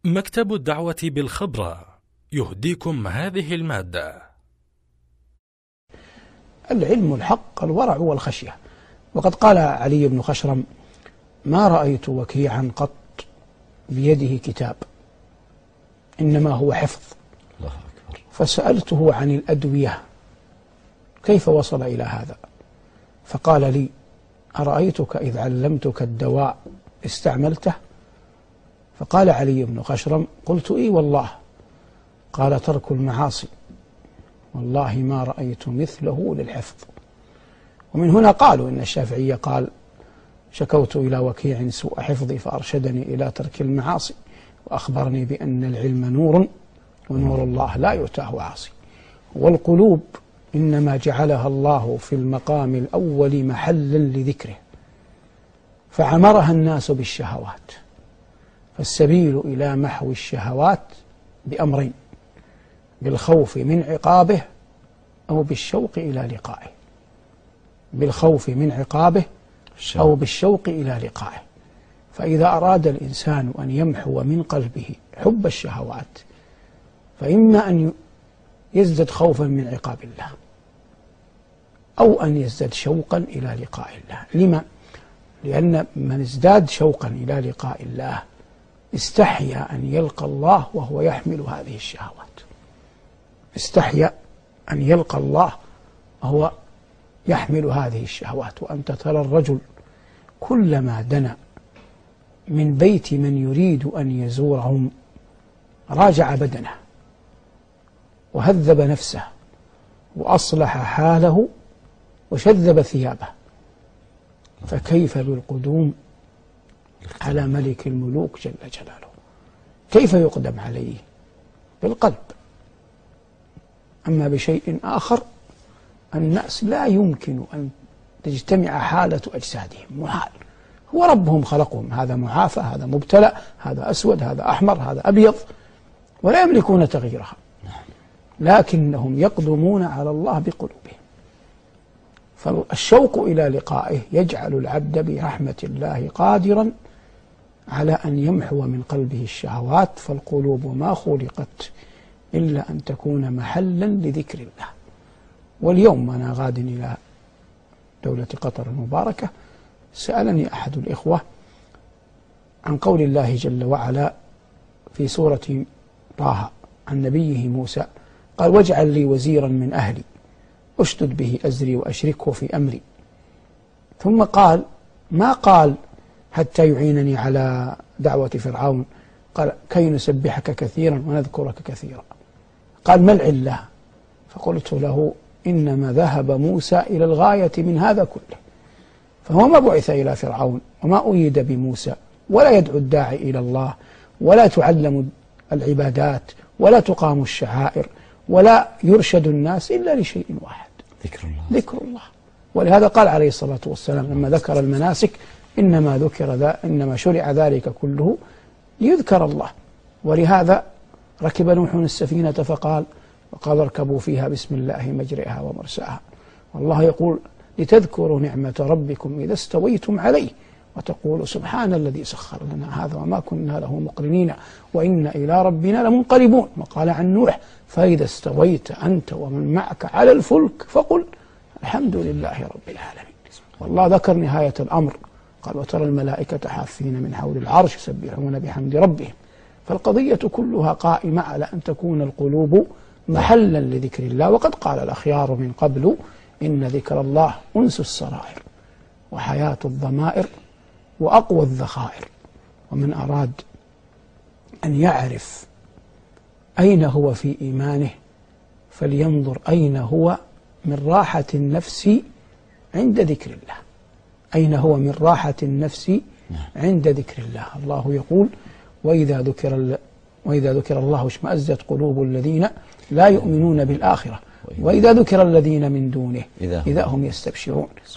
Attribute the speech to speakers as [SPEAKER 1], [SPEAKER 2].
[SPEAKER 1] مكتب الدعوة بالخبرة يهديكم هذه المادة.
[SPEAKER 2] العلم الحق الورع والخشية. وقد قال علي بن خشرم: ما رأيت وكيعا قط بيده كتاب، إنما هو حفظ.
[SPEAKER 3] الله أكبر.
[SPEAKER 2] فسألته عن الأدوية كيف وصل إلى هذا؟ فقال لي: أرأيتك إذ علمتك الدواء استعملته؟ فقال علي بن خشرم: قلت: إي والله. قال: ترك المعاصي، والله ما رأيت مثله للحفظ. ومن هنا قالوا إن الشافعي قال: شكوت إلى وكيع سوء حفظي فأرشدني إلى ترك المعاصي، وأخبرني بأن العلم نور، ونور الله لا يؤتاه عاصي. والقلوب إنما جعلها الله في المقام الأول محلا لذكره، فعمرها الناس بالشهوات. فالسبيل إلى محو الشهوات بأمرين: بالخوف من عقابه أو بالشوق إلى لقائه. بالخوف من عقابه أو بالشوق إلى لقائه. فإذا أراد الإنسان أن يمحو من قلبه حب الشهوات، فإما أن يزداد خوفا من عقاب الله، أو أن يزداد شوقا إلى لقاء الله. لما؟ لأن من ازداد شوقا إلى لقاء الله استحيا أن يلقى الله وهو يحمل هذه الشهوات. استحيا أن يلقى الله وهو يحمل هذه الشهوات. وأنت ترى الرجل كلما دنا من بيت من يريد أن يزورهم راجع بدنه وهذب نفسه وأصلح حاله وشذب ثيابه، فكيف بالقدوم على ملك الملوك جل جلاله؟ كيف يقدم عليه؟ بالقلب. أما بشيء آخر الناس لا يمكن أن تجتمع حالة أجسادهم، محال. هو ربهم خلقهم، هذا معافى، هذا مبتلى، هذا أسود، هذا أحمر، هذا أبيض، ولا يملكون تغييرها، لكنهم يقدمون على الله بقلوبهم. فالشوق إلى لقائه يجعل العبد برحمة الله قادرا على أن يمحو من قلبه الشهوات. فالقلوب ما خلقت إلا أن تكون محلا لذكر الله. واليوم أنا غاد إلى دولة قطر المباركة، سألني أحد الإخوة عن قول الله جل وعلا في سورة طه عن نبيه موسى، قال: واجعل لي وزيرا من أهلي أشدد به أزري وأشركه في أمري. ثم قال: ما قال حتى يعينني على دعوة فرعون، قال: كي نسبحك كثيرا ونذكرك كثيرا. قال: ما العلة؟ فقلت له: إنما ذهب موسى إلى الغاية من هذا كله، فهو ما بعث إلى فرعون وما أيد بموسى، ولا يدعو الداعي إلى الله، ولا تعلم العبادات، ولا تقام الشعائر، ولا يرشد الناس إلا لشيء واحد:
[SPEAKER 3] ذكر الله.
[SPEAKER 2] ذكر الله. ولهذا قال عليه الصلاة والسلام لما ذكر المناسك: إنما شرع ذلك كله ليذكر الله. ولهذا ركب نوح السفينة فقال: وقال اركبوا فيها بسم الله مجرئها ومرساها. والله يقول: لتذكروا نعمة ربكم إذا استويتم عليه وتقولوا سبحان الذي سخر لنا هذا وما كنا له مقرنين وإنا إلى ربنا لمنقلبون. وقال عن نوح: فإذا استويت أنت ومن معك على الفلك فقل الحمد لله رب العالمين. والله ذكر نهاية الأمر، قال: وترى الملائكة حافين من حول العرش يسبحون بحمد ربهم. فالقضية كلها قائمة على أن تكون القلوب محلا لذكر الله. وقد قال الأخيار من قبل: إن ذكر الله أنس السرائر وحياة الضمائر وأقوى الذخائر. ومن أراد أن يعرف أين هو في إيمانه فلينظر أين هو من راحة النفس عند ذكر الله. أين هو من راحة النفس عند ذكر الله. الله يقول: وإذا ذكر الله اشمأزت قلوب الذين لا يؤمنون بالآخرة وإذا ذكر الذين من دونه إذا هم يستبشرون.